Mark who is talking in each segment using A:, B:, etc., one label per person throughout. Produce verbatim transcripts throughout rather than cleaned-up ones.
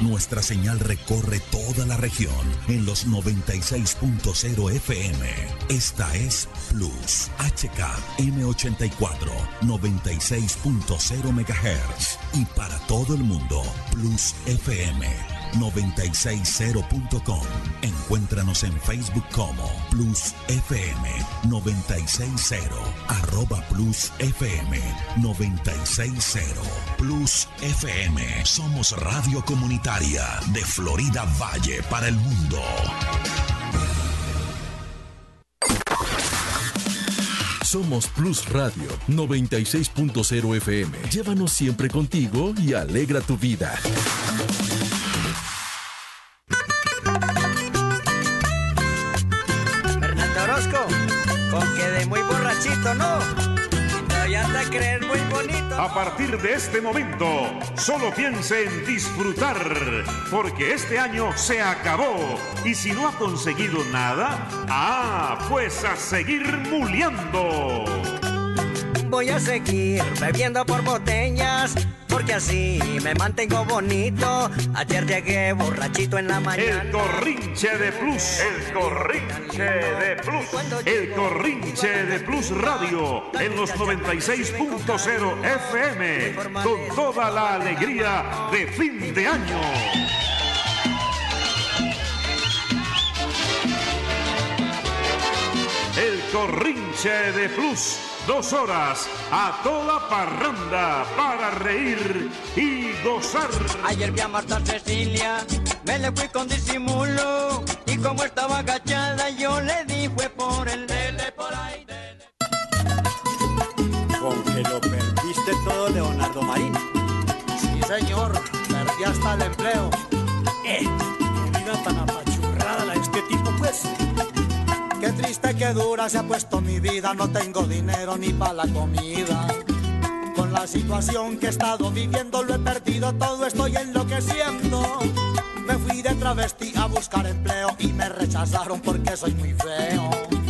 A: Nuestra señal recorre toda la región en los noventa y seis punto cero F M. Esta es Plus, H K M ochenta y cuatro, noventa y seis punto cero megahertz. Y para todo el mundo, Plus F M noventa y seis cero punto com. Encuéntranos en Facebook como Plus F M noventa y seis cero, arroba Plus F M noventa y seis cero. Plus F M, somos radio comunitaria de Florida Valle para el mundo.
B: Somos Plus Radio noventa y seis punto cero F M. Llévanos siempre contigo y alegra tu vida.
C: Con que de muy borrachito, ¿no? Y anda a creer muy bonito.
D: A partir de este momento, solo piense en disfrutar, porque este año se acabó. Y si no ha conseguido nada, ah, pues a seguir muleando.
C: Voy a seguir bebiendo por botellas, porque así me mantengo bonito. Ayer llegué borrachito en la mañana.
D: El Corrinche de Plus, el Corrinche de Plus, el Corrinche de Plus Radio en los noventa y seis punto cero F M, con toda la alegría de fin de año. El Corrinche de Plus. Dos horas a toda parranda para reír y gozar.
C: Ayer vi a Marta Cecilia, me le fui con disimulo, y como estaba agachada yo le di fue por el dele por ahí dele.
E: Con que lo perdiste todo, Leonardo Marín.
F: Sí, señor, perdí hasta el empleo.
E: Eh, qué vida tan apachurrada la de este tipo, pues.
F: Qué triste, qué dura se ha puesto mi vida. No tengo dinero ni para la comida. Con la situación que he estado viviendo lo he perdido todo, estoy enloqueciendo. Me fui de travesti a buscar empleo y me rechazaron porque soy muy feo.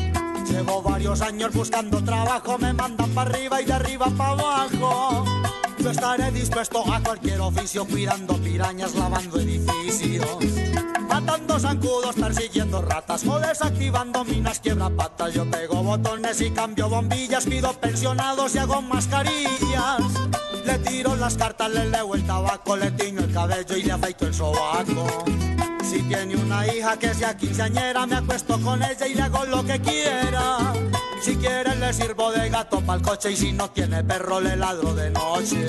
F: Llevo varios años buscando trabajo, me mandan para arriba y de arriba para abajo. Yo estaré dispuesto a cualquier oficio, cuidando pirañas, lavando edificios, matando zancudos, persiguiendo ratas o desactivando minas quiebrapatas. Yo pego botones y cambio bombillas, pido pensionados y hago mascarillas. Le tiro las cartas, le leo el tabaco, le tiño el cabello y le afeito el sobaco. Si tiene una hija que sea quinceañera, me acuesto con ella y le hago lo que quiera. Si quiere le sirvo de gato pa'l coche, y si no tiene perro le ladro de noche.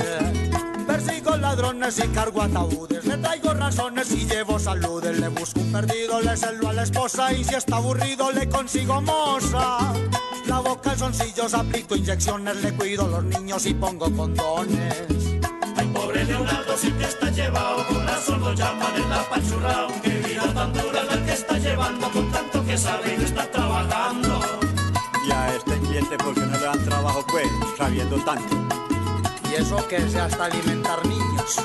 F: Persigo ladrones y cargo ataúdes, le traigo razones y llevo saludes. Le busco un perdido, le celo a la esposa, y si está aburrido le consigo moza. Lavo calzoncillos, aplico inyecciones, le cuido los niños y pongo condones.
G: Ay, pobre Leonardo, si te está llevado, con razón lo llaman el apachurrao. Qué vida tan dura la que está llevando, con tanto que sabe y no está trabajando.
E: Y a este cliente, ¿por qué no le dan trabajo, pues, sabiendo tanto?
F: Y eso que sea hasta alimentar niños.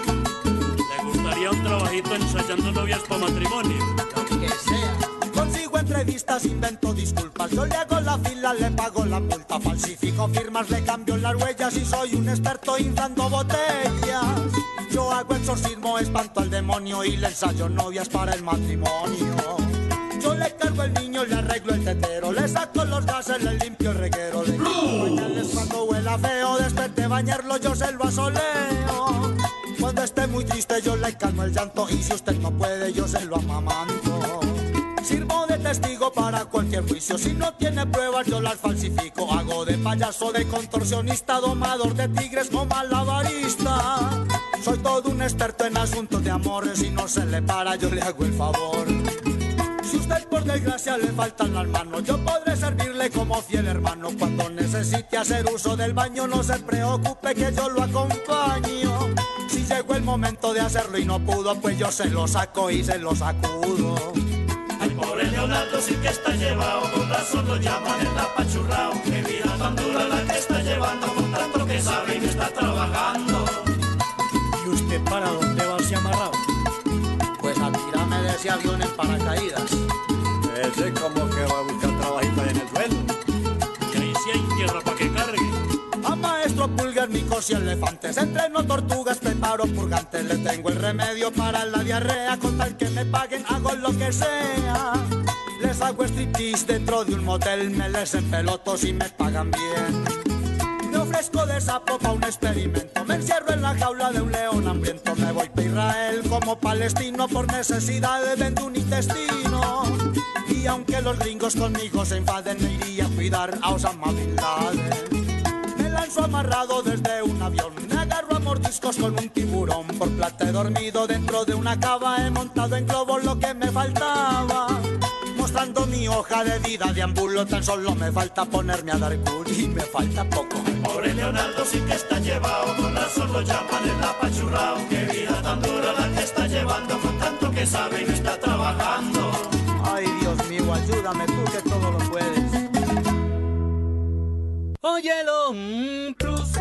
G: ¿Le gustaría un trabajito ensayando novias para matrimonio?
F: Lo que sea. Consigo entrevistas, invento disculpas, yo le hago la fila, le pago la multa, falsifico firmas, le cambio las huellas y soy un experto inflando botellas. Yo hago exorcismo, espanto al demonio y le ensayo novias para el matrimonio. Yo le cargo el niño, le arreglo el tetero, le saco los gases, le limpio el reguero, le quito pañales cuando huela feo, después de bañarlo yo se lo asoleo. Cuando esté muy triste yo le calmo el llanto, y si usted no puede yo se lo amamanto. Sirvo de testigo para cualquier juicio, si no tiene pruebas yo las falsifico. Hago de payaso, de contorsionista, domador de tigres o malabarista. Soy todo un experto en asuntos de amores, si no se le para yo le hago el favor. Si usted por desgracia le faltan las manos, yo podré servirle como fiel hermano. Cuando necesite hacer uso del baño no se preocupe que yo lo acompaño. Si llegó el momento de hacerlo y no pudo, pues yo se lo saco y se lo sacudo.
G: Ay, pobre Leonardo, sí que está llevado, con razón lo llaman el apachurrao. Qué vida tan dura la que está llevando, con tanto que sabe y no está trabajando.
E: ¿Y usted para dónde va así amarrado?
F: Pues a tirarme de ese avión en paracaídas.
E: Ese como que va a buscar trabajito ahí en el suelo.
G: Y ahí sí hay tierra para que cargue.
F: A maestro Pulgar mi toros y elefantes, entreno tortugas, preparo purgantes, le tengo el remedio para la diarrea, con tal que me paguen hago lo que sea. Les hago striptease dentro de un motel, me les empeloto si me pagan bien. Me ofrezco de sapo pa' un experimento, me encierro en la jaula de un león hambriento, me voy pa' Israel como palestino, por necesidad vendo un intestino. Y aunque los gringos conmigo se enfaden, me iría a cuidar a Osama Bin Laden. Me lanzo amarrado desde un avión, me agarro a mordiscos con un tiburón, por plata he dormido dentro de una cava, he montado en globo lo que me faltaba. Mostrando mi hoja de vida, deambulo, tan solo me falta ponerme a dar cool y me falta poco.
G: Pobre Leonardo sí que está llevado, con razón lo llaman el apachurrao. Qué vida tan dura la que está llevando, con tanto que sabe y no está trabajando.
F: Ay, Dios mío, ayúdame tú que todo lo puedes.
H: Óyelo, mm, plus.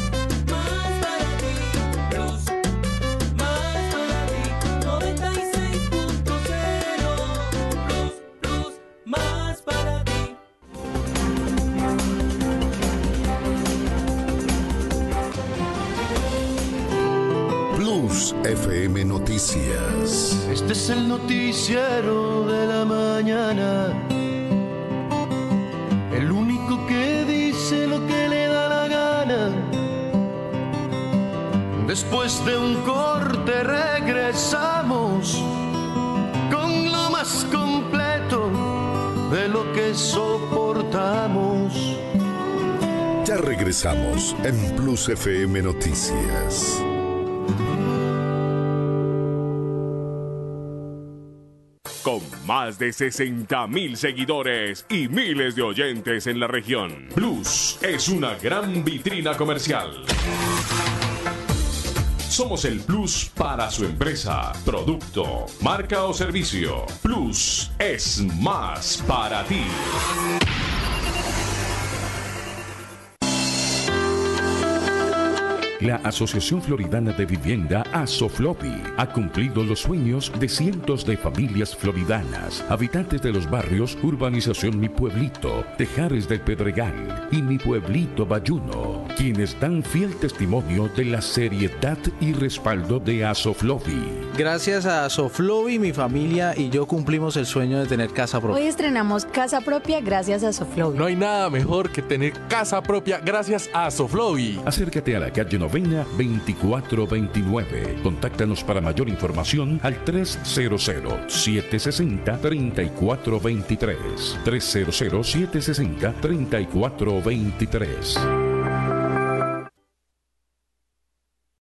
I: Plus F M Noticias.
J: Este es el noticiero de la mañana, el único que dice lo que le da la gana. Después de un corte regresamos con lo más completo de lo que soportamos.
I: Ya regresamos en Plus F M Noticias.
K: Con más de sesenta mil seguidores y miles de oyentes en la región, Plus es una gran vitrina comercial. Somos el Plus para su empresa, producto, marca o servicio. Plus es más para ti.
L: La Asociación Floridana de Vivienda ASOFLOVI ha cumplido los sueños de cientos de familias floridanas, habitantes de los barrios Urbanización Mi Pueblito, Tejares del Pedregal y Mi Pueblito Bayuno, quienes dan fiel testimonio de la seriedad y respaldo de ASOFLOVI.
M: Gracias a ASOFLOVI, mi familia y yo cumplimos el sueño de tener casa propia.
N: Hoy estrenamos casa propia gracias a ASOFLOVI.
O: No hay nada mejor que tener casa propia gracias a ASOFLOVI.
L: Acércate a la calle Novena veinticuatro veintinueve. Contáctanos para mayor información al tres cero cero, siete seis cero, tres cuatro dos tres. tres cero cero, siete seis cero, tres cuatro dos tres.